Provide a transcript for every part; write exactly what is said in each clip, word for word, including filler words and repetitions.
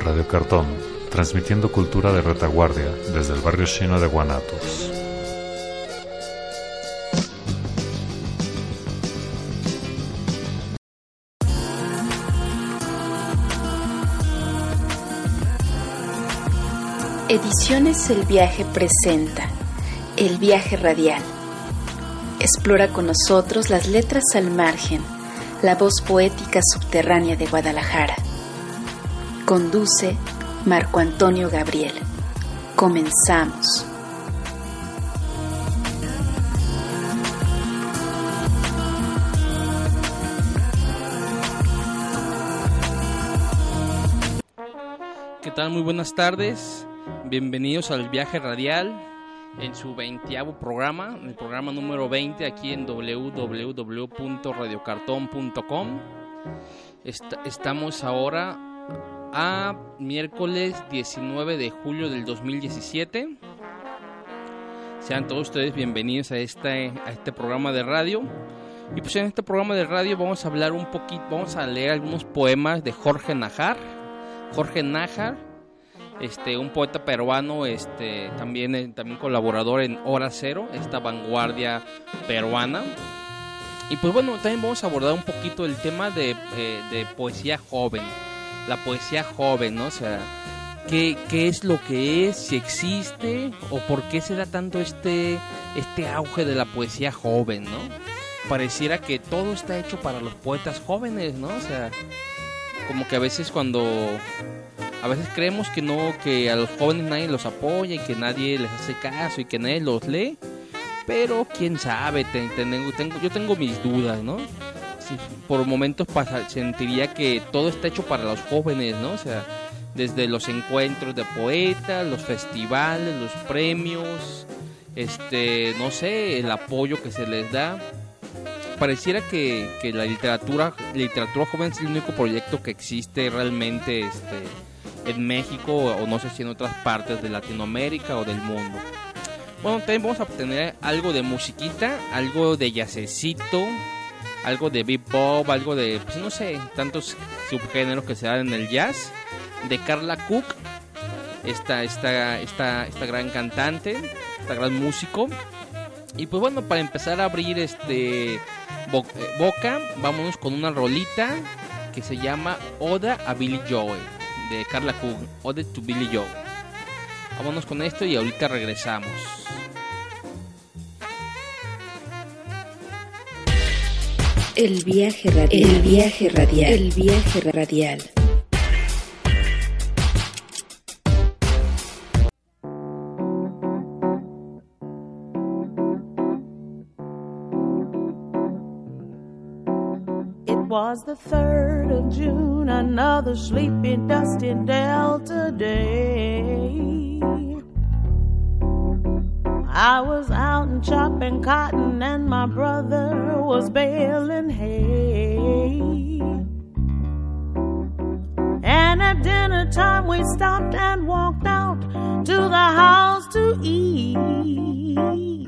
Radio Cartón, transmitiendo cultura de retaguardia desde el barrio chino de Guanatos. Ediciones El Viaje presenta El Viaje Radial. Explora con nosotros las letras al margen, la voz poética subterránea de Guadalajara. Conduce Marco Antonio Gabriel. Comenzamos. ¿Qué tal? Muy buenas tardes. Bienvenidos al Viaje Radial en su veintiavo programa, el programa número veinte aquí en doble u doble u doble u punto radio cartón punto com. Est- estamos ahora a miércoles diecinueve de julio del dos mil diecisiete. Sean todos ustedes bienvenidos a este, a este programa de radio. Y pues en este programa de radio vamos a hablar un poquito, vamos a leer algunos poemas de Jorge Nájar. Jorge Nájar, este, un poeta peruano, este, también, también colaborador en Hora Cero, esta vanguardia peruana. Y pues bueno, también vamos a abordar un poquito el tema de, eh, de poesía joven, la poesía joven, ¿no? O sea, ¿qué, qué es lo que es, si existe, o por qué se da tanto este, este auge de la poesía joven, ¿no? Pareciera que todo está hecho para los poetas jóvenes, ¿no? O sea, como que a veces cuando... A veces creemos que no, que a los jóvenes nadie los apoya y que nadie les hace caso y que nadie los lee. Pero quién sabe, te, te, tengo, yo tengo mis dudas, ¿no? Sí, por momentos pasa, sentiría que todo está hecho para los jóvenes, ¿no? O sea, desde los encuentros de poetas, los festivales, los premios, este, no sé, el apoyo que se les da. Pareciera que, que la literatura, literatura joven es el único proyecto que existe realmente, este... en México o no sé si en otras partes de Latinoamérica o del mundo. Bueno, también vamos a tener algo de musiquita, algo de jazzecito, algo de bebop, algo de, pues no sé, tantos subgéneros que se dan en el jazz, de Carla Cook, esta, esta, esta, esta gran cantante, esta gran músico. Y pues bueno, para empezar a abrir este bo- boca, vámonos con una rolita que se llama Oda a Billy Joel, de Carla Cook, Ode to Billy Joel. Vámonos con esto y ahorita regresamos. El viaje radial. El viaje radial. El viaje radial. Was the third of June, another sleepy, dusty Delta day. I was out and chopping cotton and my brother was baling hay. And at dinner time we stopped and walked out to the house to eat.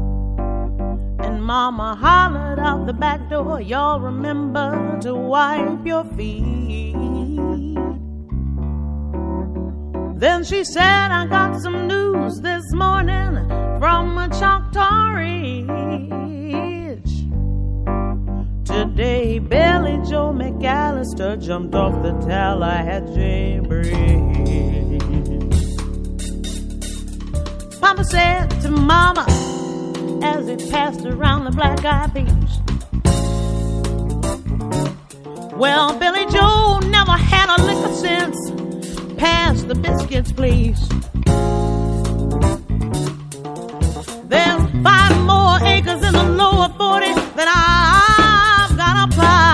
Mama hollered out the back door, y'all remember to wipe your feet. Then she said, I got some news this morning from a Choctaw Ridge. Today, Billy Joe McAllister jumped off the Tallahatchie Bridge. Papa said to Mama, as it passed around the Black-Eyed Peas, well, Billy Joe never had a lick of sense. Pass the biscuits, please. There's five more acres in the lower forty that I've got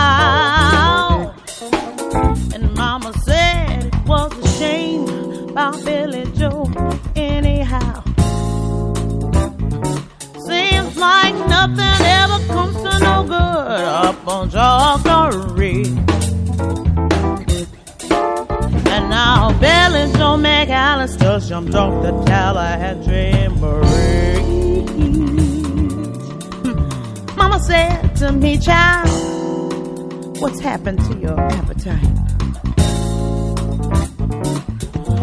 to plow. And Mama said it was a shame about Billy Joe anyhow. Seems like nothing ever comes to no good up on Choctaw Ridge. And now Billy Joe McAllister jumped off the Tallahatchie Bridge. Mama said to me, child, what's happened to your appetite?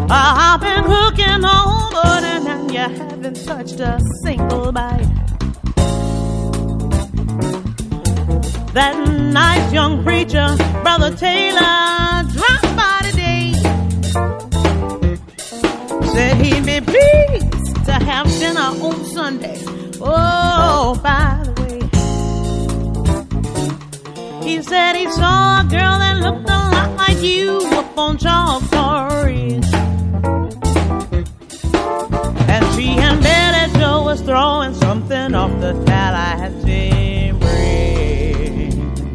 I've been cooking all morning and you haven't touched a single bite. That nice young preacher, Brother Taylor, dropped by today. Said he'd be pleased to have dinner on Sunday. Oh, by the way, he said he saw a girl that looked a lot like you up on Choctaw Ridge. And she and Betty Jo was throwing something off the Tallahatchie Bridge.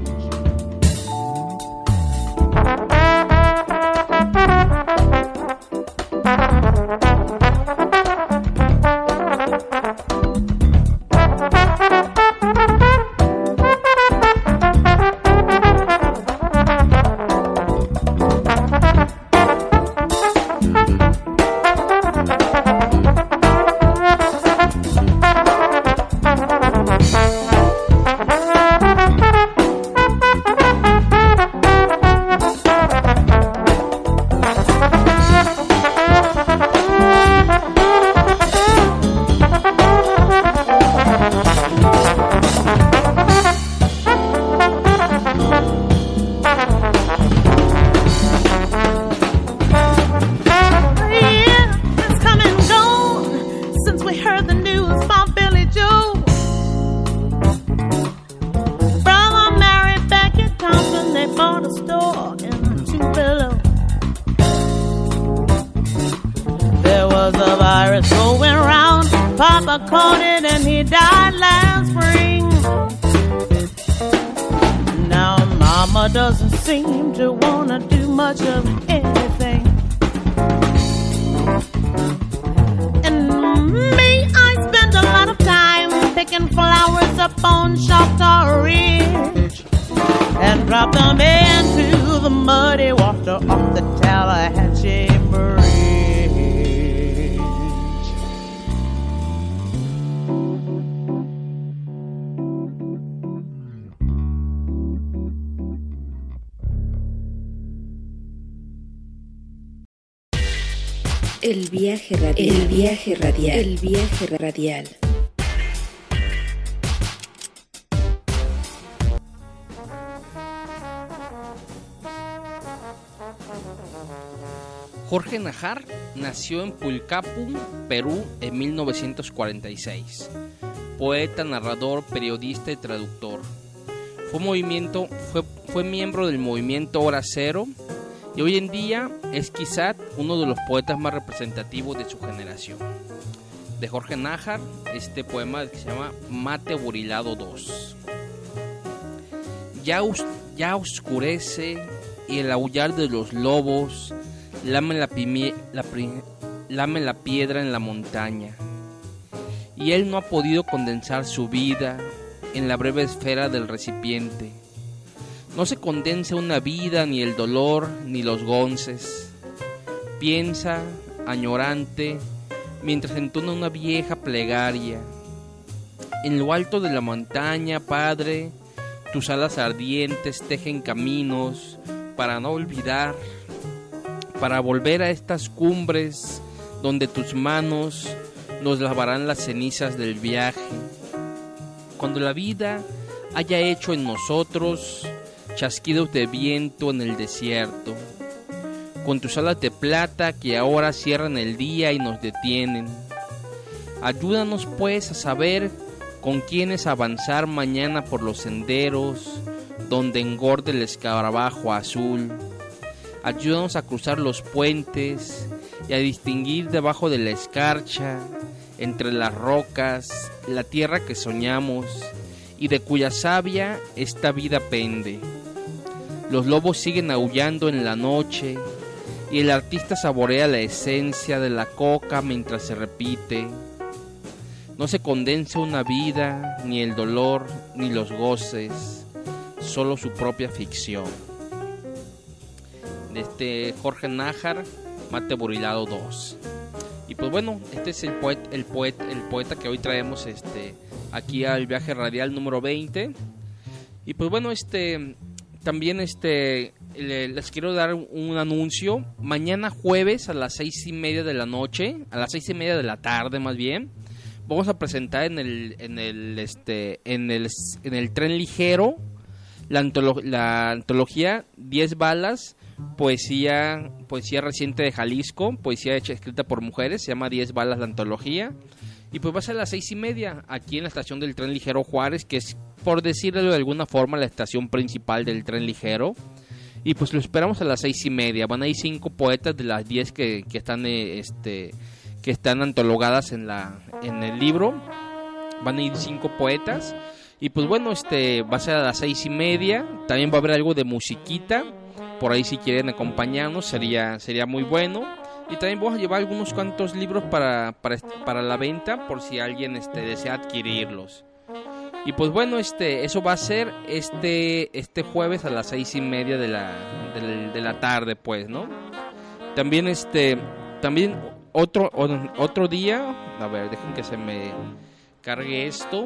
Doesn't seem to wanna do much of anything. And me, I spend a lot of time picking flowers up on Choctaw Ridge and drop them into the muddy water off the Tallahatchie Bridge. El viaje radial. El viaje radial. El viaje radial. Jorge Nájar nació en Pulcapum, Perú, en mil novecientos cuarenta y seis. Poeta, narrador, periodista y traductor. Fue, movimiento, fue, fue miembro del movimiento Hora Cero y hoy en día es quizá uno de los poetas más representativos de su generación. De Jorge Nájar, este poema que se llama Mate Burilado dos. Ya, ya oscurece y el aullar de los lobos lame la, pimie, la, lame la piedra en la montaña. Y él no ha podido condensar su vida en la breve esfera del recipiente. No se condensa una vida, ni el dolor, ni los gonces. Piensa, añorante, mientras entona una vieja plegaria. En lo alto de la montaña, Padre, tus alas ardientes tejen caminos para no olvidar, para volver a estas cumbres donde tus manos nos lavarán las cenizas del viaje. Cuando la vida haya hecho en nosotros chasquidos de viento en el desierto, con tus alas de plata que ahora cierran el día y nos detienen. Ayúdanos pues a saber con quiénes avanzar mañana por los senderos donde engorde el escarabajo azul. Ayúdanos a cruzar los puentes y a distinguir debajo de la escarcha, entre las rocas, la tierra que soñamos y de cuya savia esta vida pende. Los lobos siguen aullando en la noche y el artista saborea la esencia de la coca mientras se repite. No se condensa una vida, ni el dolor, ni los goces, solo su propia ficción. De este Jorge Nájar, Mate Burilado dos. Y pues bueno, este es el poeta, el poeta, el poeta que hoy traemos este aquí al viaje radial número veinte. Y pues bueno, este también este le, les quiero dar un anuncio. Mañana jueves a las seis y media de la noche, a las seis y media de la tarde más bien, vamos a presentar en el, en el, este, en el, en el tren ligero la, antolo- la antología diez balas, poesía, poesía reciente de Jalisco, poesía hecha escrita por mujeres, se llama diez balas la antología. Y pues va a ser a las seis y media, aquí en la estación del tren ligero Juárez, que es, por decirlo de alguna forma, la estación principal del tren ligero. Y pues lo esperamos a las seis y media. Van a ir cinco poetas de las diez que, que están eh, este que están antologadas en la en el libro. Van a ir cinco poetas. Y pues bueno, este va a ser a las seis y media. También va a haber algo de musiquita. Por ahí si quieren acompañarnos sería, sería muy bueno. Y también vamos a llevar algunos cuantos libros para, para, para la venta, por si alguien este, desea adquirirlos. Y pues bueno, este eso va a ser este este jueves a las seis y media de la, de, de la tarde, pues, ¿no? También este también otro otro día, a ver, dejen que se me cargue esto.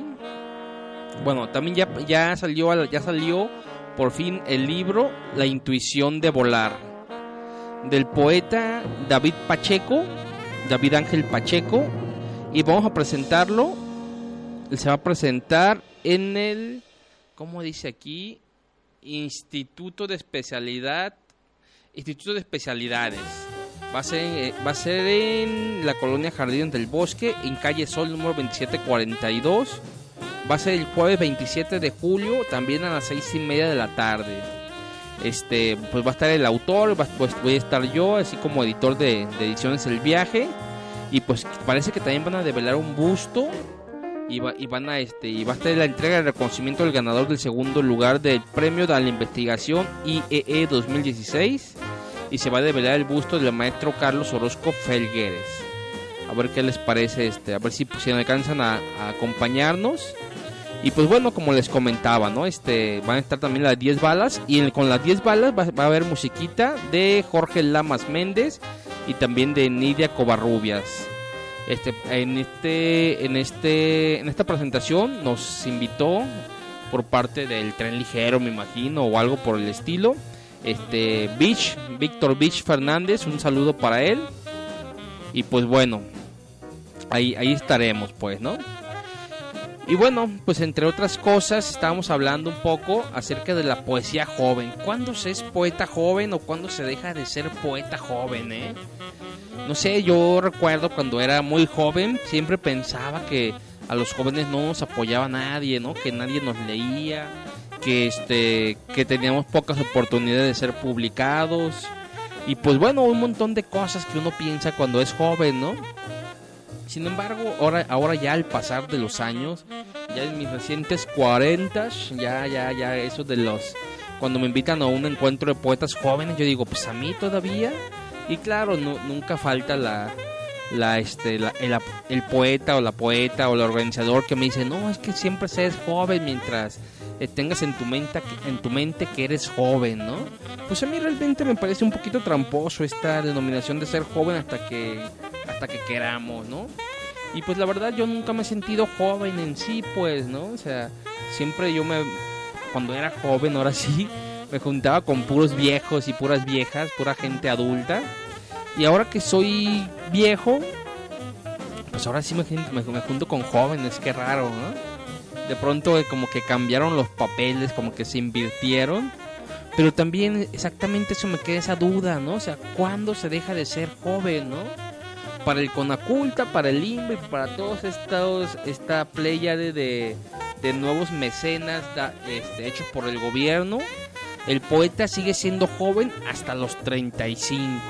Bueno, también ya ya salió ya salió por fin el libro La intuición de volar, del poeta David Pacheco, David Ángel Pacheco, y vamos a presentarlo. Se va a presentar en el, ¿cómo dice aquí? Instituto de Especialidad, Instituto de Especialidades. Va a ser, va a ser en la colonia Jardín del Bosque, en calle Sol número veintisiete cuarenta y dos. Va a ser el jueves veintisiete de julio, también a las seis y media de la tarde. Este, pues va a estar el autor, va, pues voy a estar yo, así como editor de, de Ediciones El Viaje, y pues parece que también van a develar un busto y, va, y van a este y va a estar la entrega de reconocimiento del ganador del segundo lugar del premio de la investigación I E E dos mil dieciséis, y se va a develar el busto del maestro Carlos Orozco Felgueres. A ver qué les parece, este, a ver si, pues, si alcanzan a, a acompañarnos. Y pues bueno, como les comentaba, ¿no? Este, van a estar también las diez balas. Y en, con las diez balas va, va a haber musiquita de Jorge Lamas Méndez y también de Nidia Covarrubias. Este, en este, en este, en esta presentación nos invitó por parte del tren ligero, me imagino, o algo por el estilo. Este, Beach, Víctor Beach Fernández, un saludo para él. Y pues bueno, ahí, ahí estaremos, pues, ¿no? Y bueno, pues entre otras cosas estábamos hablando un poco acerca de la poesía joven. ¿Cuándo se es poeta joven o cuándo se deja de ser poeta joven, eh? No sé, yo recuerdo cuando era muy joven, siempre pensaba que a los jóvenes no nos apoyaba nadie, ¿no? Que nadie nos leía, que este que teníamos pocas oportunidades de ser publicados. Y pues bueno, un montón de cosas que uno piensa cuando es joven, ¿no? Sin embargo, ahora, ahora ya al pasar de los años, ya en mis recientes cuarentas, ya, ya, ya, eso de los... Cuando me invitan a un encuentro de poetas jóvenes, yo digo, pues a mí todavía. Y claro, no, nunca falta la, la, este, la, el, el poeta o la poeta o el organizador que me dice, no, es que siempre seas joven mientras eh, tengas en tu mente, en tu mente que eres joven, ¿no? Pues a mí realmente me parece un poquito tramposo esta denominación de ser joven hasta que... hasta que queramos, ¿no? Y pues la verdad yo nunca me he sentido joven en sí, pues, ¿no? O sea, siempre yo me... cuando era joven, ahora sí, me juntaba con puros viejos y puras viejas, pura gente adulta. Y ahora que soy viejo, pues ahora sí me, me, me junto con jóvenes, qué raro, ¿no? De pronto como que cambiaron los papeles, como que se invirtieron. Pero también exactamente eso me queda esa duda, ¿no? O sea, ¿cuándo se deja de ser joven, no? Para el Conaculta, para el I N B E, para todos estos, esta pléyade de, de nuevos mecenas da, este, hechos por el gobierno, el poeta sigue siendo joven hasta los treinta y cinco.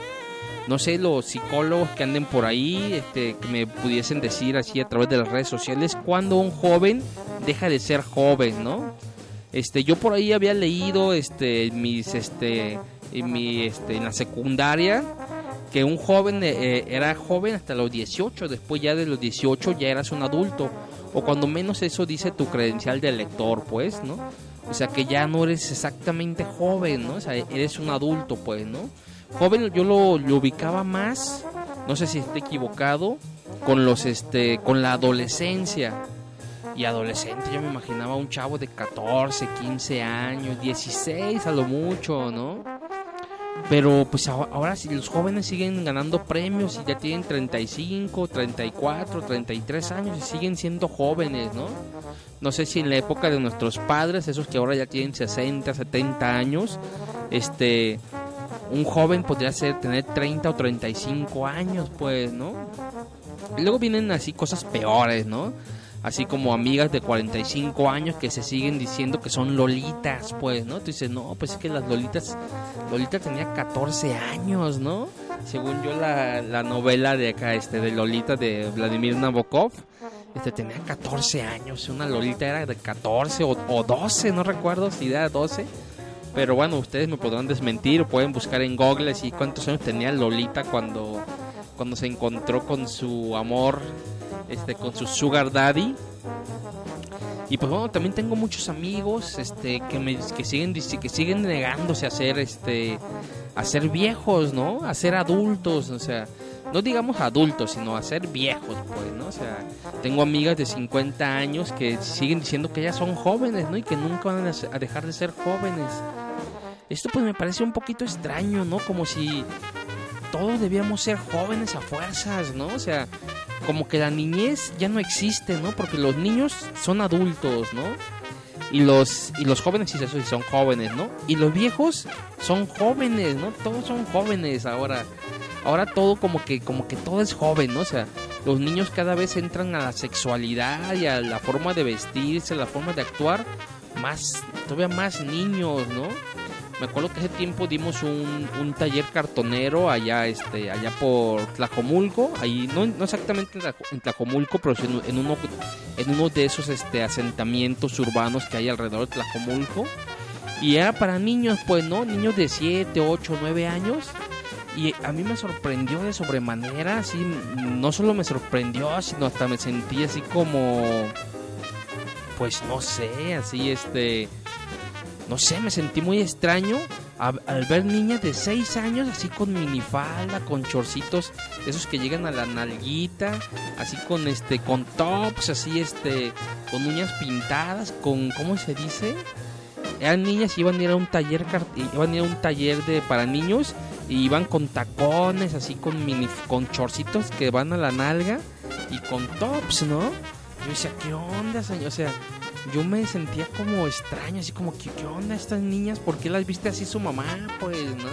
No sé, los psicólogos que anden por ahí, este, que me pudiesen decir así a través de las redes sociales, cuando un joven deja de ser joven, ¿no? Este, yo por ahí había leído, este, mis, este, en mi, este, en la secundaria, que un joven eh, era joven hasta los dieciocho, después ya de los dieciocho ya eras un adulto, o cuando menos eso dice tu credencial de lector, pues, ¿no? O sea, que ya no eres exactamente joven, ¿no? O sea, eres un adulto, pues, ¿no? Joven yo lo, lo ubicaba más, no sé si estoy equivocado, con los, este, con la adolescencia. Y adolescente, yo me imaginaba un chavo de catorce, quince años, dieciséis a lo mucho, ¿no? Pero pues ahora si los jóvenes siguen ganando premios y ya tienen treinta y cinco, treinta y cuatro, treinta y tres años y siguen siendo jóvenes, ¿no? No sé si en la época de nuestros padres, esos que ahora ya tienen sesenta, setenta años, este, un joven podría ser tener treinta o treinta y cinco años, pues, ¿no? Y luego vienen así cosas peores, ¿no? Así como amigas de cuarenta y cinco años que se siguen diciendo que son lolitas, pues, ¿no? Tú dices, no, pues es que las lolitas, Lolita tenía catorce años, ¿no? Según yo la, la novela de acá, este, de Lolita de Vladimir Nabokov, este, tenía catorce años, una Lolita era de catorce o, o doce, no recuerdo si era doce. Pero bueno, ustedes me podrán desmentir o pueden buscar en Google así cuántos años tenía Lolita cuando, cuando se encontró con su amor, este, con su sugar daddy. Y pues bueno, también tengo muchos amigos, este, que me que siguen que siguen negándose a ser, este, a ser viejos, ¿no? A ser adultos, o sea, no digamos adultos, sino a ser viejos, pues, ¿no? O sea, tengo amigas de cincuenta años que siguen diciendo que ellas son jóvenes, ¿no? Y que nunca van a dejar de ser jóvenes. Esto pues me parece un poquito extraño, ¿no? Como si todos debíamos ser jóvenes a fuerzas, ¿no? O sea, como que la niñez ya no existe, ¿no? Porque los niños son adultos, ¿no? Y los y los jóvenes sí, eso sí son jóvenes, ¿no? Y los viejos son jóvenes, ¿no? Todos son jóvenes ahora. Ahora todo como que como que todo es joven, ¿no? O sea, los niños cada vez entran a la sexualidad y a la forma de vestirse, a la forma de actuar más, todavía más niños, ¿no? Me acuerdo que hace tiempo dimos un, un taller cartonero allá, este, allá por Tlajomulco, ahí no, no exactamente en Tlajomulco, pero en, en uno, en uno de esos, este, asentamientos urbanos que hay alrededor de Tlajomulco, y era para niños, pues, ¿no? Niños de siete, ocho, nueve años, y a mí me sorprendió de sobremanera, así, no solo me sorprendió, sino hasta me sentí así como, pues, no sé, así, este... No sé, me sentí muy extraño al, al ver niñas de seis años así con minifalda, con chorcitos, esos que llegan a la nalguita, así con este, con tops, así este, con uñas pintadas, con, ¿cómo se dice? Eran niñas y iban a ir a un taller, iban a ir a un taller de para niños y iban con tacones, así con mini, con chorcitos que van a la nalga y con tops, ¿no? Yo decía, ¿qué onda, señor? O sea, yo me sentía como extraño, así como, ¿qué, qué onda estas niñas? ¿Por qué las viste así su mamá? Pues, ¿no?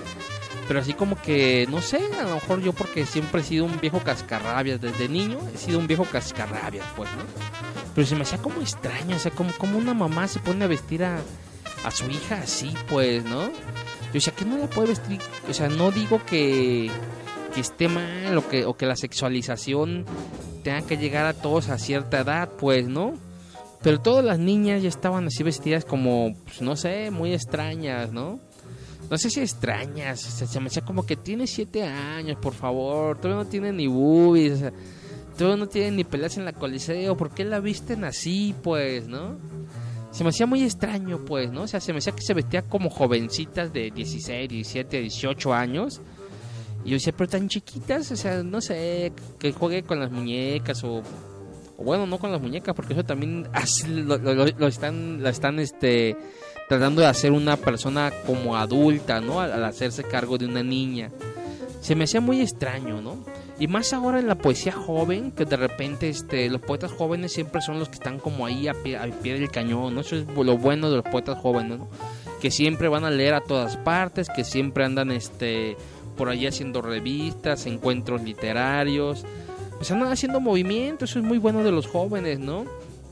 Pero así como que, no sé, a lo mejor yo porque siempre he sido un viejo cascarrabias. Desde niño he sido un viejo cascarrabias, pues, ¿no? Pero se me hacía como extraño, o sea, como, como una mamá se pone a vestir a, a su hija así, pues, ¿no? Yo decía, ¿qué no la puede vestir? O sea, no digo que, que esté mal o que, o que la sexualización tenga que llegar a todos a cierta edad, pues, ¿no? Pero todas las niñas ya estaban así vestidas como, pues, no sé, muy extrañas, ¿no? No sé si extrañas, o sea, se me hacía como que tiene siete años, por favor, todavía no tiene ni boobies, o sea, todavía no tiene ni peleas en la coliseo, ¿por qué la visten así, pues, no? Se me hacía muy extraño, pues, ¿no? O sea, se me hacía que se vestía como jovencitas de dieciséis, diecisiete, dieciocho años. Y yo decía, pero tan chiquitas, o sea, no sé, que juegue con las muñecas o... O bueno, no con las muñecas, porque eso también así lo, lo, lo están, lo están este, tratando de hacer una persona como adulta, ¿no? Al, al hacerse cargo de una niña. Se me hacía muy extraño, ¿no? Y más ahora en la poesía joven, que de repente este, los poetas jóvenes siempre son los que están como ahí a pie, a pie del cañón, ¿no? Eso es lo bueno de los poetas jóvenes, ¿no? Que siempre van a leer a todas partes, que siempre andan este, por ahí haciendo revistas, encuentros literarios... Pues andan haciendo movimiento, eso es muy bueno de los jóvenes, ¿no?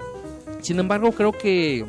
Sin embargo, creo que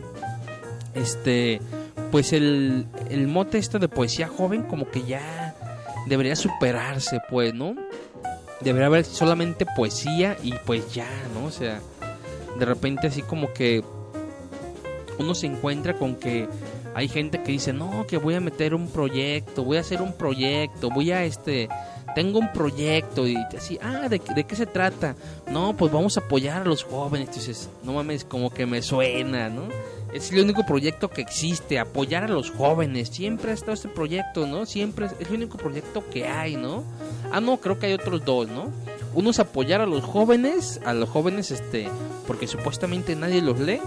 este, pues el, el mote esto de poesía joven como que ya debería superarse, pues, ¿no? Debería haber solamente poesía y pues ya, ¿no? O sea, de repente así como que uno se encuentra con que hay gente que dice, no, que voy a meter un proyecto, voy a hacer un proyecto, voy a este... Tengo un proyecto y así, ah, ¿de, ¿de qué se trata? No, pues vamos a apoyar a los jóvenes. Entonces, no mames, como que me suena, ¿no? Es el único proyecto que existe, apoyar a los jóvenes. Siempre ha estado este proyecto, ¿no? Siempre es, es el único proyecto que hay, ¿no? Ah, no, creo que hay otros dos, ¿no? Uno es apoyar a los jóvenes, a los jóvenes este, porque supuestamente nadie los lee.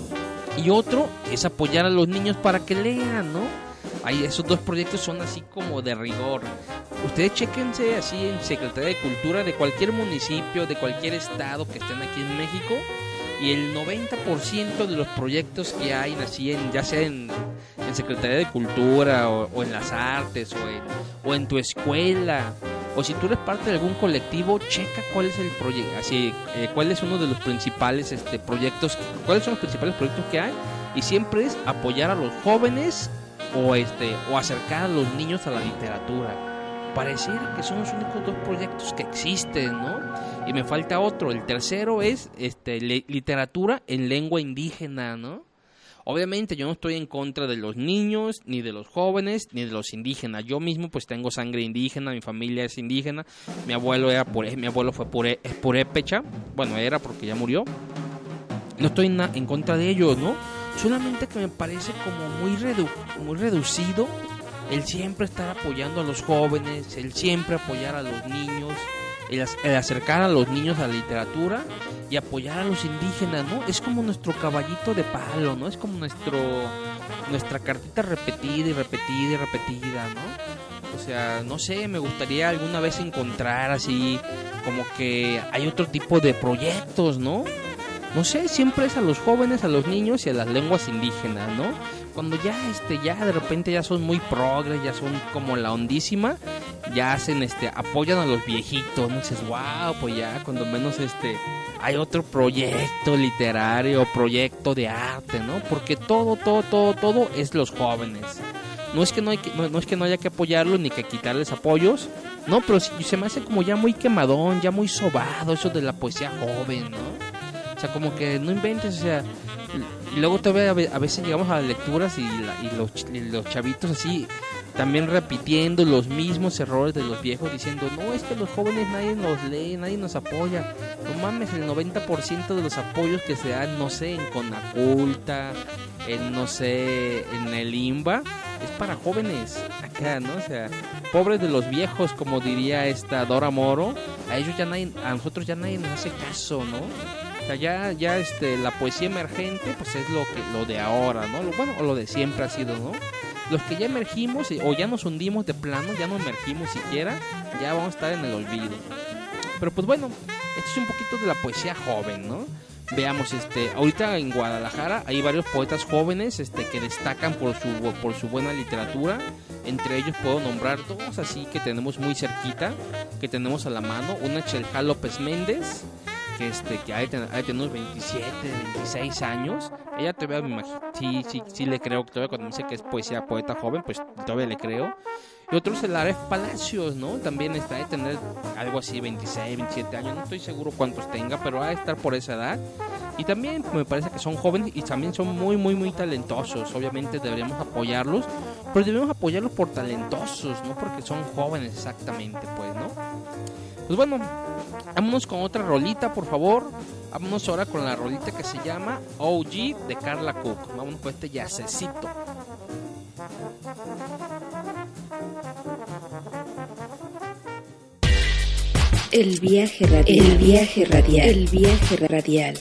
Y otro es apoyar a los niños para que lean, ¿no? Ahí esos dos proyectos son así como de rigor. Ustedes chéquense así en Secretaría de Cultura de cualquier municipio, de cualquier estado que estén aquí en México, y el noventa por ciento de los proyectos que hay así en, ya sea en, en Secretaría de Cultura o, o en las artes o en, o en tu escuela, o si tú eres parte de algún colectivo, checa cuál es el proyecto, así eh, cuál es uno de los principales este proyectos, cuáles son los principales proyectos que hay, y siempre es apoyar a los jóvenes o este o acercar a los niños a la literatura. Pareciera que son los únicos dos proyectos que existen, ¿no? Y me falta otro. El tercero es este le, literatura en lengua indígena, ¿no? Obviamente yo no estoy en contra de los niños, ni de los jóvenes, ni de los indígenas. Yo mismo pues tengo sangre indígena, mi familia es indígena. Mi abuelo era puré, mi abuelo fue puré, es purépecha. Bueno, era porque ya murió. No estoy na, en contra de ellos, ¿no? Solamente que me parece como muy, redu, muy reducido el siempre estar apoyando a los jóvenes, el siempre apoyar a los niños, el, el acercar a los niños a la literatura y apoyar a los indígenas, ¿no? Es como nuestro caballito de palo, ¿no? Es como nuestro nuestra cartita repetida y repetida y repetida, ¿no? O sea, no sé, me gustaría alguna vez encontrar así como que hay otro tipo de proyectos, ¿no? No sé, siempre es a los jóvenes, a los niños y a las lenguas indígenas, ¿no? Cuando ya este ya de repente ya son muy progres, ya son como la ondísima, ya hacen este apoyan a los viejitos, ¿no? Dices, wow, pues ya cuando menos este hay otro proyecto literario, proyecto de arte, ¿no? Porque todo todo todo todo es los jóvenes. No es que no hay que, no, no es que no haya que apoyarlos ni que quitarles apoyos, no, pero sí, se me hace como ya muy quemadón, ya muy sobado eso de la poesía joven, ¿no? O sea, como que no inventes, o sea, y luego todavía a veces llegamos a las lecturas y, la, y, los, y los chavitos así también repitiendo los mismos errores de los viejos, diciendo, no, es que los jóvenes nadie nos lee, nadie nos apoya. No mames, el noventa por ciento de los apoyos que se dan, no sé, en Conaculta, en no sé, en el IMBA, es para jóvenes acá, ¿no? O sea, pobres de los viejos, como diría esta Dora Moro, a ellos ya nadie, a nosotros ya nadie nos hace caso, ¿no? O sea, ya, ya este, la poesía emergente, pues es lo que, lo de ahora, ¿no? Lo, bueno, o lo de siempre ha sido, ¿no? Los que ya emergimos, o ya nos hundimos de plano, ya no emergimos siquiera, ya vamos a estar en el olvido. Pero pues bueno, esto es un poquito de la poesía joven, ¿no? Veamos, este, ahorita en Guadalajara hay varios poetas jóvenes, este, que destacan por su, por su buena literatura. Entre ellos puedo nombrar dos así que tenemos muy cerquita, que tenemos a la mano. Una, Chelja López Méndez, que este que hay tener unos veintisiete, veintiséis años. Ella todavía me imagino, sí, sí, sí le creo, todavía cuando me dice que es poesía poeta joven, pues todavía le creo. Y otro es el Aref Palacios, ¿no? También está de tener algo así, veintiséis, veintisiete años, no estoy seguro cuántos tenga, pero va a estar por esa edad. Y también me parece que son jóvenes y también son muy, muy, muy talentosos. Obviamente deberíamos apoyarlos, pero debemos apoyarlos por talentosos, no porque son jóvenes exactamente, pues, ¿no? Pues bueno, vámonos con otra rolita, por favor. Vámonos ahora con la rolita que se llama O G de Carla Cook. Vámonos con este yacecito. El viaje radial. El viaje radial. El viaje radial.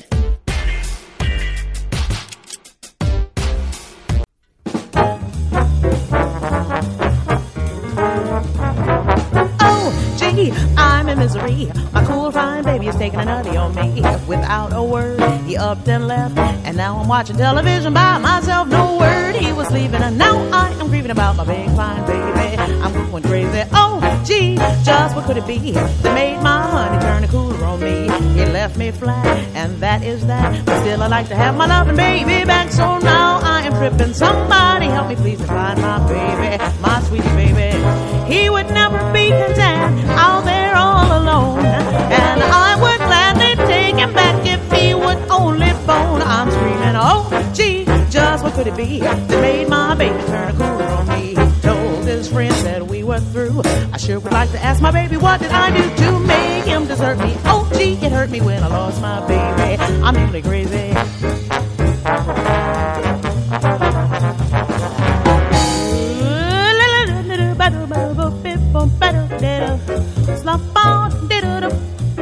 I'm in misery. My cool fine baby is taking a nutty on me. Without a word, he upped and left. And now I'm watching television by myself. No word, he was leaving. And now I am grieving about my big fine baby. I'm going crazy. Oh, gee, just what could it be that made my honey turn a cooler on me? He left me flat, and that is that. But still I like to have my loving baby back. So now I am tripping. Somebody help me please to find my baby, my sweet baby. He would never be content out there all alone, and I would gladly take him back if he would only phone. I'm screaming, oh gee, just what could it be that made my baby turn a cooler on me? He told his friends that we were through. I sure would like to ask my baby, what did I do to make him desert me? Oh gee, it hurt me when I lost my baby. I'm nearly crazy. Slap on,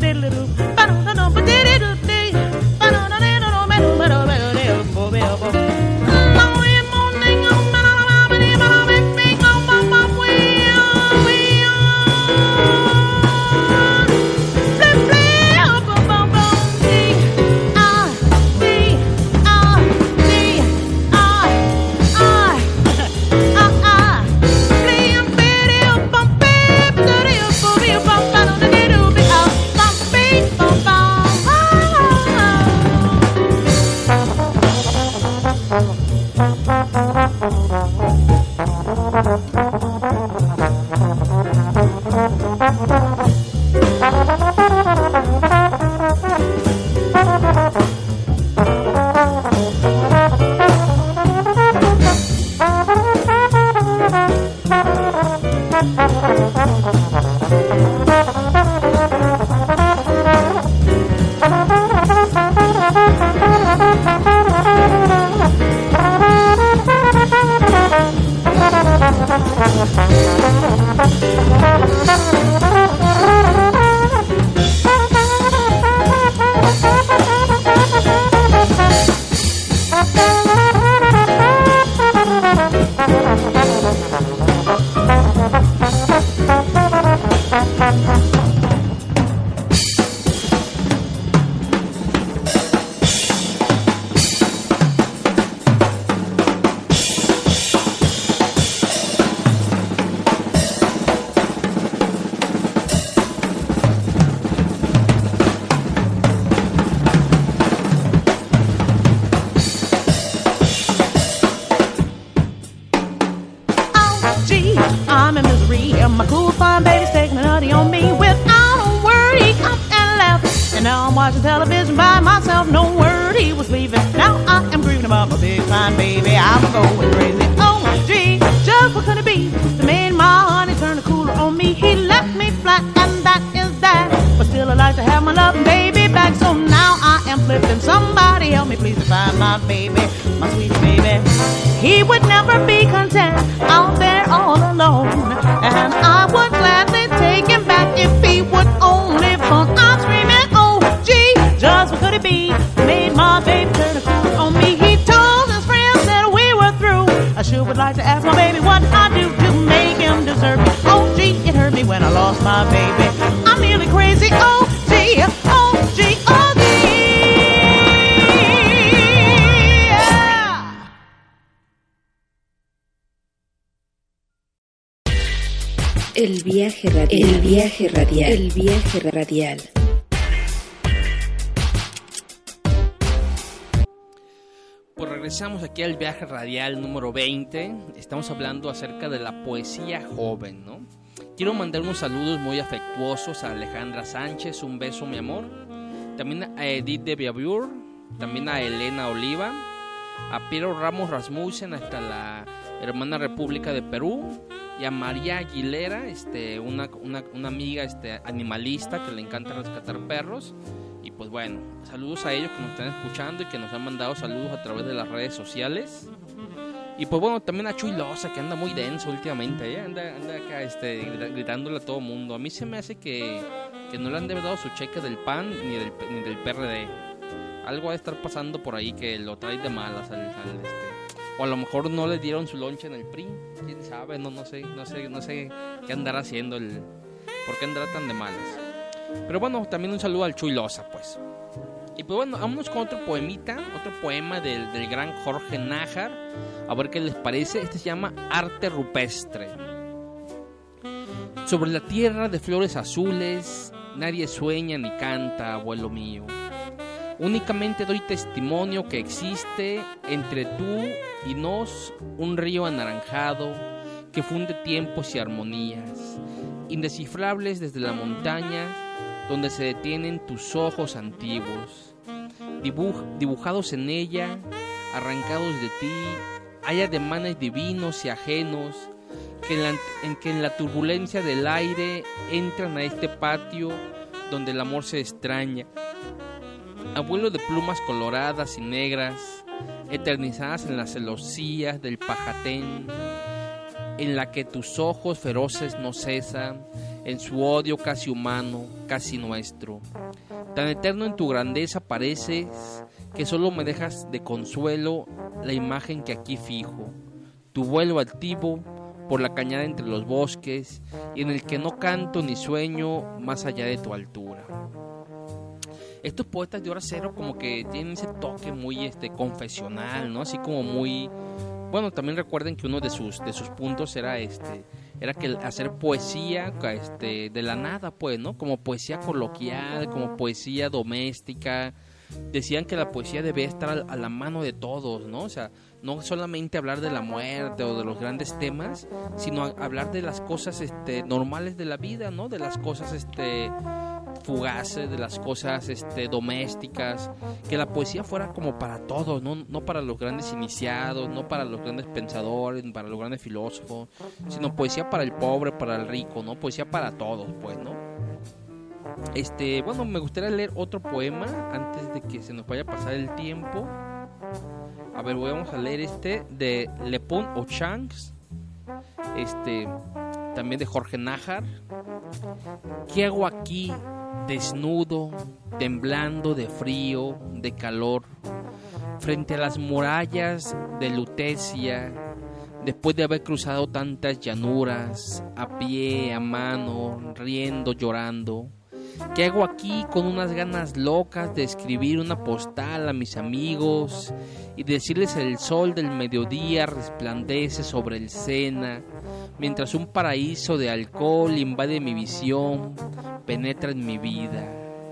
El viaje radial. El viaje radial. El viaje radial. Pues regresamos aquí al viaje radial número veinte. Estamos hablando acerca de la poesía joven, ¿no? Quiero mandar unos saludos muy afectuosos a Alejandra Sánchez, un beso, mi amor. También a Edith de Biabur, también a Elena Oliva, a Piero Ramos Rasmussen hasta la hermana República de Perú, y a María Aguilera, este, una, una, una amiga este, animalista que le encanta rescatar perros. Y pues bueno, saludos a ellos que nos están escuchando y que nos han mandado saludos a través de las redes sociales. Y pues bueno, también a Chuy Loza, que anda muy denso últimamente, ¿eh? anda, anda acá este, gritándole a todo mundo. A mí se me hace que, que no le han dado su cheque del P A N ni del, ni del P R D. Algo va a estar pasando por ahí que lo trae de malas al, al este... O a lo mejor no le dieron su lonche en el P R I, quién sabe, no, no sé, no sé, no sé qué andará haciendo, el, por qué andará tan de malas. Pero bueno, también un saludo al Chuy Loza, pues. Y pues bueno, vámonos con otro poemita, otro poema del, del gran Jorge Nájar, a ver qué les parece. Este se llama Arte Rupestre. Sobre la tierra de flores azules, nadie sueña ni canta, abuelo mío. Únicamente doy testimonio que existe entre tú y nos un río anaranjado que funde tiempos y armonías, indescifrables desde la montaña donde se detienen tus ojos antiguos. Dibuj, dibujados en ella, arrancados de ti, hay ademanes divinos y ajenos que en, la, en que en la turbulencia del aire entran a este patio donde el amor se extraña. Abuelo de plumas coloradas y negras, eternizadas en las celosías del pajatén, en la que tus ojos feroces no cesan, en su odio casi humano, casi nuestro. Tan eterno en tu grandeza pareces, que solo me dejas de consuelo la imagen que aquí fijo, tu vuelo altivo por la cañada entre los bosques, y en el que no canto ni sueño más allá de tu altura. Estos poetas de Hora Cero como que tienen ese toque muy este confesional, ¿no? Así como muy... Bueno, también recuerden que uno de sus de sus puntos era este era que hacer poesía este de la nada, pues, ¿no? Como poesía coloquial, como poesía doméstica. Decían que la poesía debe estar a la mano de todos, ¿no? O sea, no solamente hablar de la muerte o de los grandes temas, sino hablar de las cosas este normales de la vida, ¿no? De las cosas este fugaces, de las cosas este domésticas, que la poesía fuera como para todos, no no para los grandes iniciados, no para los grandes pensadores, para los grandes filósofos, sino poesía para el pobre, para el rico, ¿no? Poesía para todos, pues, ¿no? Este, bueno, me gustaría leer otro poema antes de que se nos vaya a pasar el tiempo. A ver, vamos a leer este de Lepun Ochangs, este, también de Jorge Nájar. ¿Qué hago aquí, desnudo, temblando de frío, de calor, frente a las murallas de Lutecia, después de haber cruzado tantas llanuras, a pie, a mano, riendo, llorando? ¿Qué hago aquí con unas ganas locas de escribir una postal a mis amigos y decirles el sol del mediodía resplandece sobre el Sena, mientras un paraíso de alcohol invade mi visión, penetra en mi vida?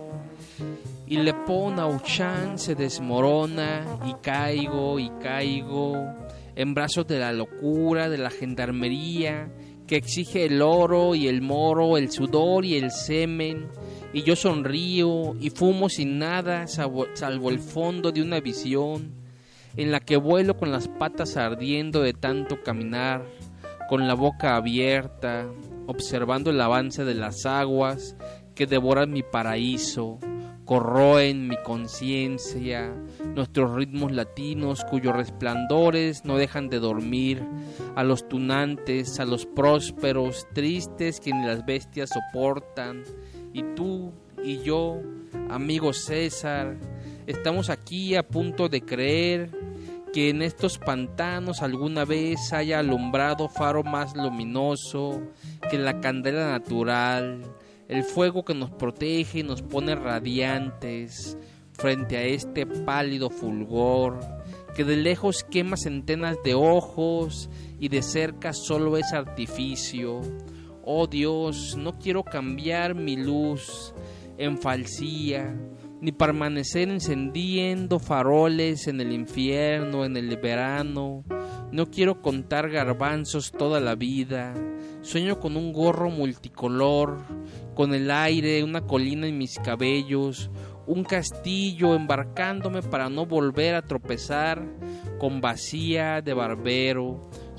Y Lepun Ochangs se desmorona y caigo y caigo en brazos de la locura, de la gendarmería que exige el oro y el moro, el sudor y el semen. Y yo sonrío y fumo sin nada salvo, salvo el fondo de una visión en la que vuelo con las patas ardiendo de tanto caminar, con la boca abierta, observando el avance de las aguas que devoran mi paraíso, corroen mi conciencia, nuestros ritmos latinos cuyos resplandores no dejan de dormir, a los tunantes, a los prósperos, tristes que ni las bestias soportan. Y tú y yo, amigo César, estamos aquí a punto de creer que en estos pantanos alguna vez haya alumbrado faro más luminoso que la candela natural, el fuego que nos protege y nos pone radiantes frente a este pálido fulgor que de lejos quema centenas de ojos y de cerca solo es artificio. Oh Dios, no quiero cambiar mi luz en falsía, ni permanecer encendiendo faroles en el infierno, en el verano. No quiero contar garbanzos toda la vida. Sueño con un gorro multicolor, con el aire, una colina en mis cabellos, un castillo embarcándome para no volver a tropezar con vacía de barbero,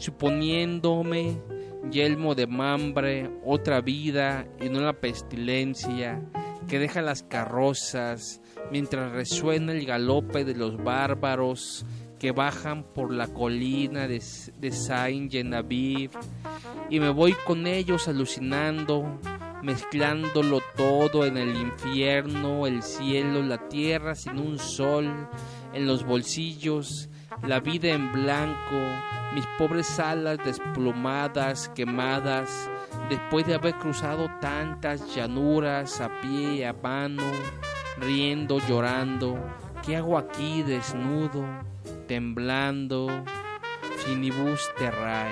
suponiéndome yelmo de mambre, otra vida y no la pestilencia que deja las carrozas mientras resuena el galope de los bárbaros que bajan por la colina de, de Saint-Geneviève, y me voy con ellos alucinando, mezclándolo todo en el infierno, el cielo, la tierra sin un sol en los bolsillos, la vida en blanco, mis pobres alas desplumadas, quemadas, después de haber cruzado tantas llanuras a pie y a mano, riendo, llorando. ¿Qué hago aquí desnudo, temblando? Finibus terrae.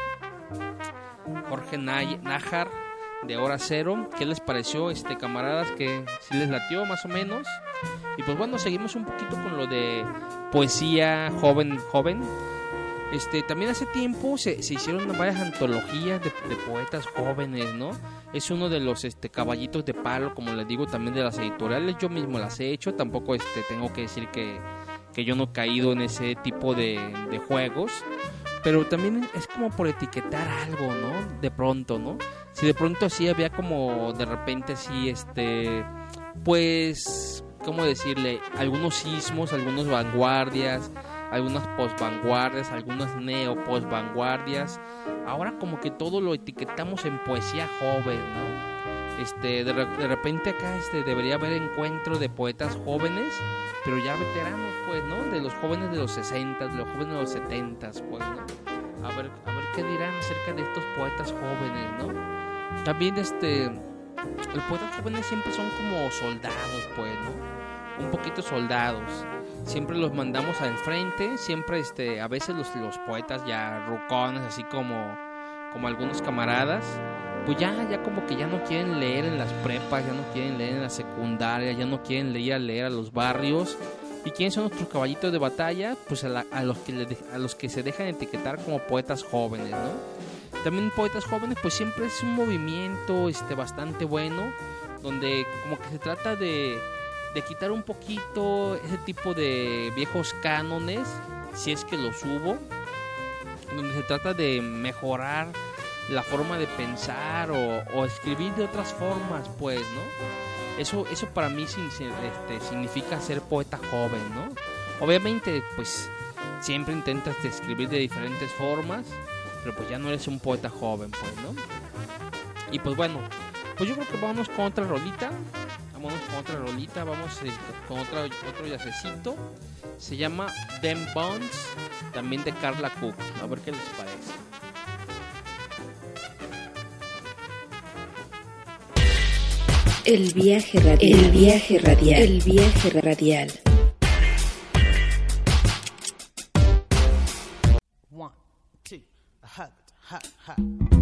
Jorge Nájar, de Hora Cero. ¿Qué les pareció, este camaradas? Que si les latió más o menos. Y pues bueno, seguimos un poquito con lo de poesía joven, joven. Este, también hace tiempo se, se hicieron varias antologías de, de poetas jóvenes, ¿no? Es uno de los este, caballitos de palo, como les digo, también de las editoriales. Yo mismo las he hecho, tampoco este, tengo que decir que, que yo no he caído en ese tipo de, de juegos. Pero también es como por etiquetar algo, ¿no? De pronto, ¿no? Si de pronto así había como de repente así, este, pues, ¿cómo decirle? Algunos sismos, algunas vanguardias, algunas post-vanguardias, algunas neo-post-vanguardias. Ahora como que todo lo etiquetamos en poesía joven, ¿no? Este, de, de repente acá este, debería haber encuentro de poetas jóvenes, pero ya veteranos, pues, ¿no? De los jóvenes de los sesenta, de los jóvenes de los setenta, pues, ¿no? A ver, a ver qué dirán acerca de estos poetas jóvenes, ¿no? También, este, los poetas jóvenes siempre son como soldados, pues, ¿no? Un poquito soldados. Siempre los mandamos al frente, siempre, este, a veces los, los poetas ya rucones, así como, como algunos camaradas, pues ya, ya como que ya no quieren leer en las prepas, ya no quieren leer en la secundaria, ya no quieren leer a leer a los barrios. ¿Y quiénes son nuestros caballitos de batalla? Pues a, la, a, los que le de, a los que se dejan etiquetar como poetas jóvenes, ¿no? También poetas jóvenes, pues siempre es un movimiento este, bastante bueno, donde como que se trata de, de quitar un poquito ese tipo de viejos cánones, si es que los hubo, donde se trata de mejorar la forma de pensar o, o escribir de otras formas, pues, ¿no? Eso, eso para mí este, significa ser poeta joven, ¿no? Obviamente, pues, siempre intentas escribir de diferentes formas, pero pues ya no eres un poeta joven, pues, ¿no? Y pues bueno, pues yo creo que vamos con otra rolita, vámonos con otra rolita, vamos este, con otra, otro yacecito, se llama Them Bones, también de Carla Cook, a ver qué les parece. El viaje radial. El viaje radial. El viaje radial. One, two, hut, hut, hut.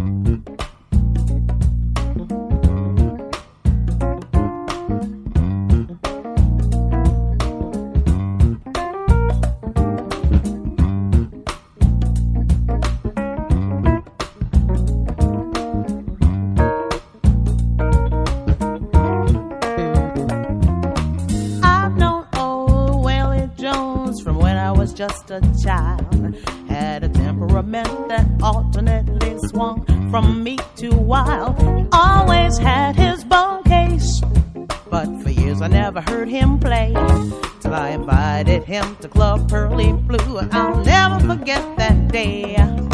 Just a child, had a temperament that alternately swung from meek to wild. Always had his bone case, but for years I never heard him play, till I invited him to Club Pearly Blue. I'll never forget that day.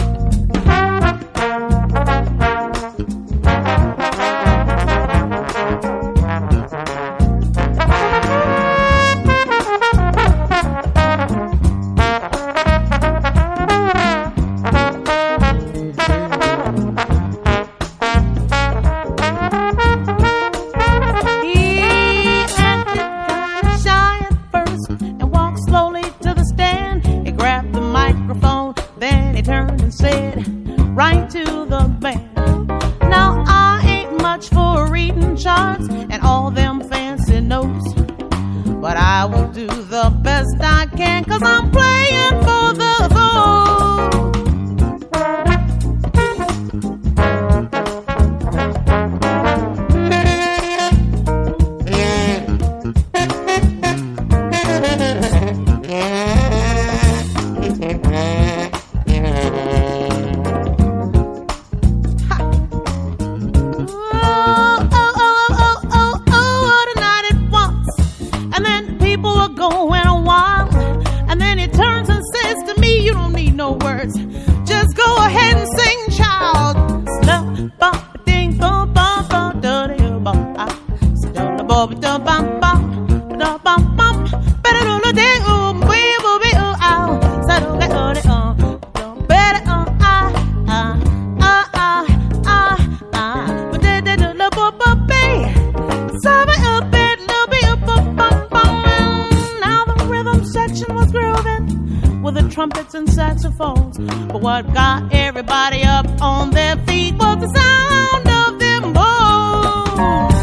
Trumpets and saxophones, but what got everybody up on their feet was the sound of them bones.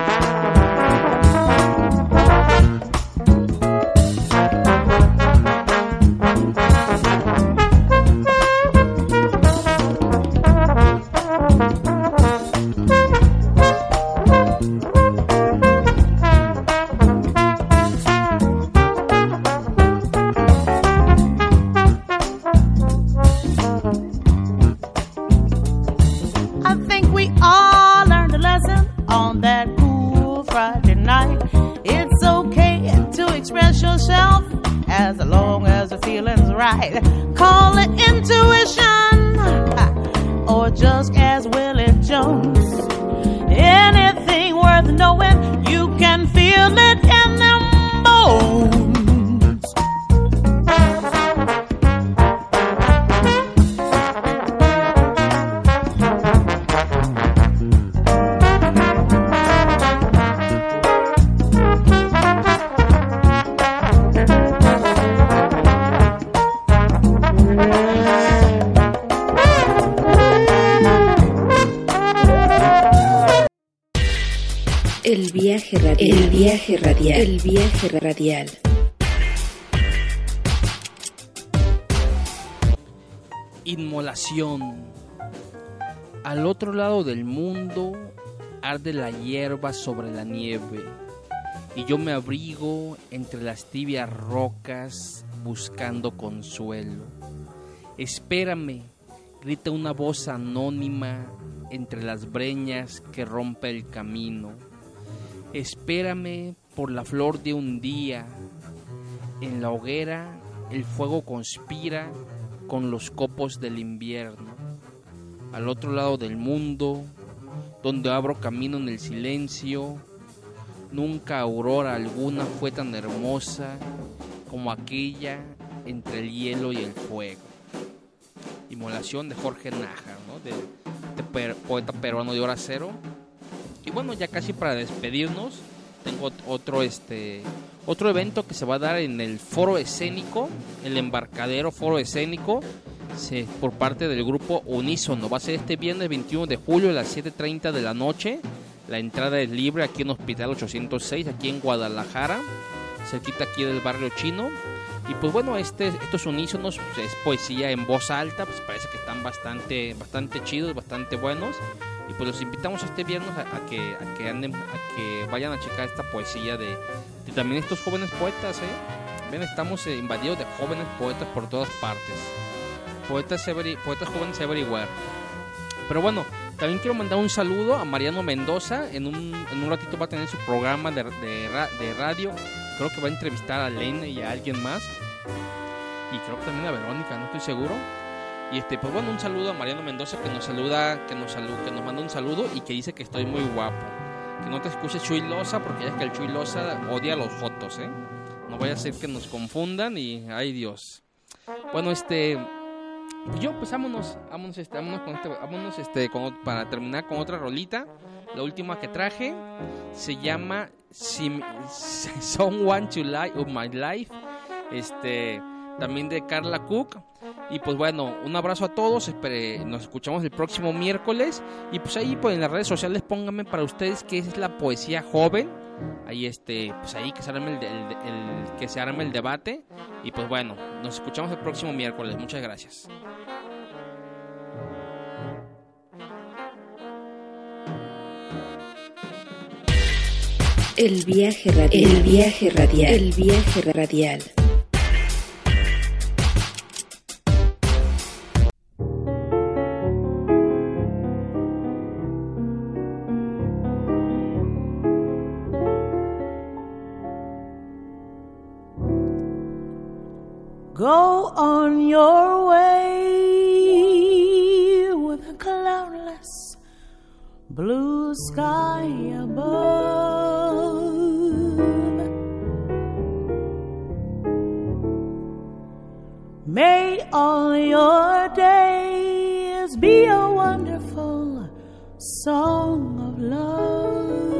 As long as the feeling's right, call it intuition, or just as Willie Jones. Anything with knowing you can feel it in them bones. El viaje radial. El viaje radial. El viaje radial. Inmolación. Al otro lado del mundo arde la hierba sobre la nieve, y yo me abrigo entre las tibias rocas buscando consuelo. Espérame, grita una voz anónima entre las breñas que rompe el camino. Espérame por la flor de un día. En la hoguera el fuego conspira con los copos del invierno. Al otro lado del mundo, donde abro camino en el silencio, nunca aurora alguna fue tan hermosa como aquella entre el hielo y el fuego. Inmolación de Jorge Nájar, ¿no? de, de per, poeta peruano de Hora Cero. Y bueno, ya casi para despedirnos, tengo otro este otro evento que se va a dar en el Foro Escénico, el Embarcadero Foro Escénico, se, por parte del grupo Unísono. Va a ser este viernes veintiuno de julio a las siete treinta de la noche. La entrada es libre aquí en Hospital ochocientos seis, aquí en Guadalajara, cerquita aquí del barrio chino. Y pues bueno, este, estos unísonos pues, es poesía en voz alta, pues parece que están bastante, bastante chidos, bastante buenos. Y pues los invitamos este viernes a, a que a que anden, a que vayan a checar esta poesía de, de también estos jóvenes poetas, ¿eh? Ven, estamos eh, invadidos de jóvenes poetas por todas partes. Poetas, every, poetas jóvenes everywhere. Pero bueno, también quiero mandar un saludo a Mariano Mendoza. En un, en un ratito va a tener su programa de, de, de radio. Creo que va a entrevistar a Lene y a alguien más. Y creo que también a Verónica, no estoy seguro. Y este, pues bueno, un saludo a Mariano Mendoza que nos saluda, que nos saluda, que nos manda un saludo y que dice que estoy muy guapo. Que no te escuches Chuy Loza, porque ya es que el Chuy Loza odia a los jotos, ¿eh? No vaya a ser que nos confundan y ay Dios. Bueno, este, pues yo, pues vámonos, vámonos, este, vámonos con este, vámonos, este, con, para terminar con otra rolita. La última que traje se llama Someone to Light of My Life, este, también de Carla Cook. Y pues bueno, un abrazo a todos, espere, nos escuchamos el próximo miércoles. Y pues ahí pues en las redes sociales pónganme para ustedes qué es la poesía joven. Ahí este, pues ahí que se arme el, el, el, que se arme el debate. Y pues bueno, nos escuchamos el próximo miércoles, muchas gracias. El viaje radial. El viaje radial. El viaje radial. Go on your way with a cloudless blue sky above. May all your days be a wonderful song of love.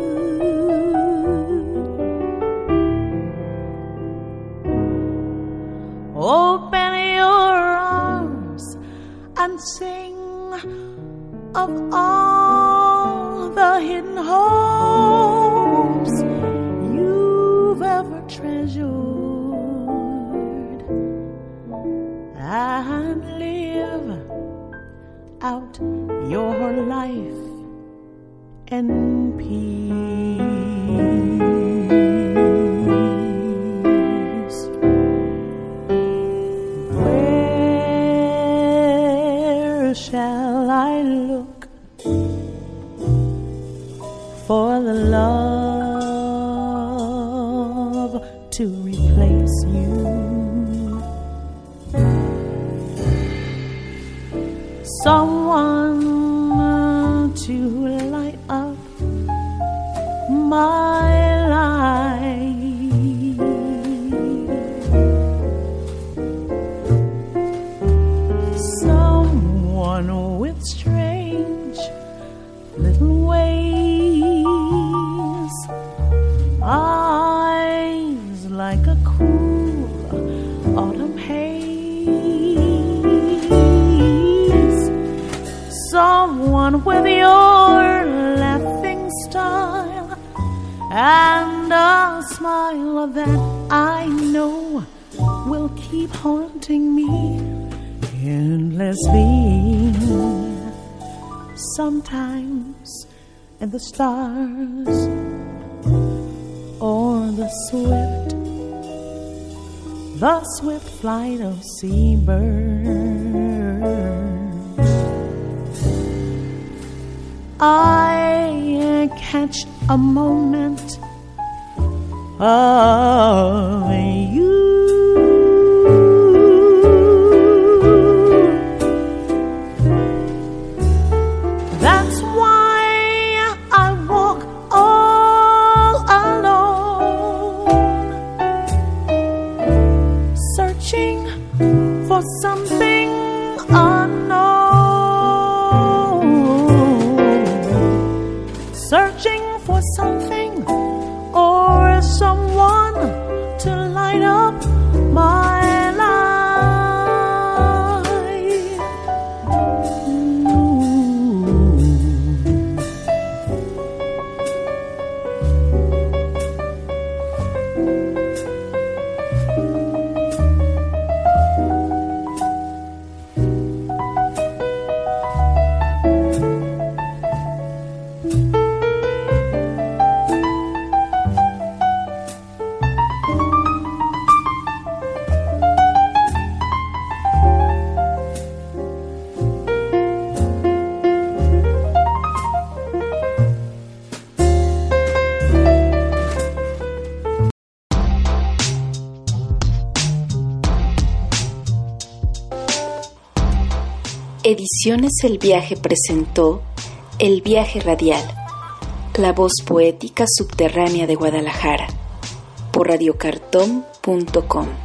Open your arms and sing of all the hidden hopes you've ever treasured, and live out your life in peace. Where shall I look for the love to replace you? Someone to light up and a smile that I know will keep haunting me endlessly. Sometimes in the stars or the swift, the swift flight of seabirds, I catch a moment of you. That's why I walk all alone, searching for something unknown, searching for something or someone to light up my life. Ooh. Ediciones El Viaje presentó El Viaje Radial, la voz poética subterránea de Guadalajara, por radiocartón punto com.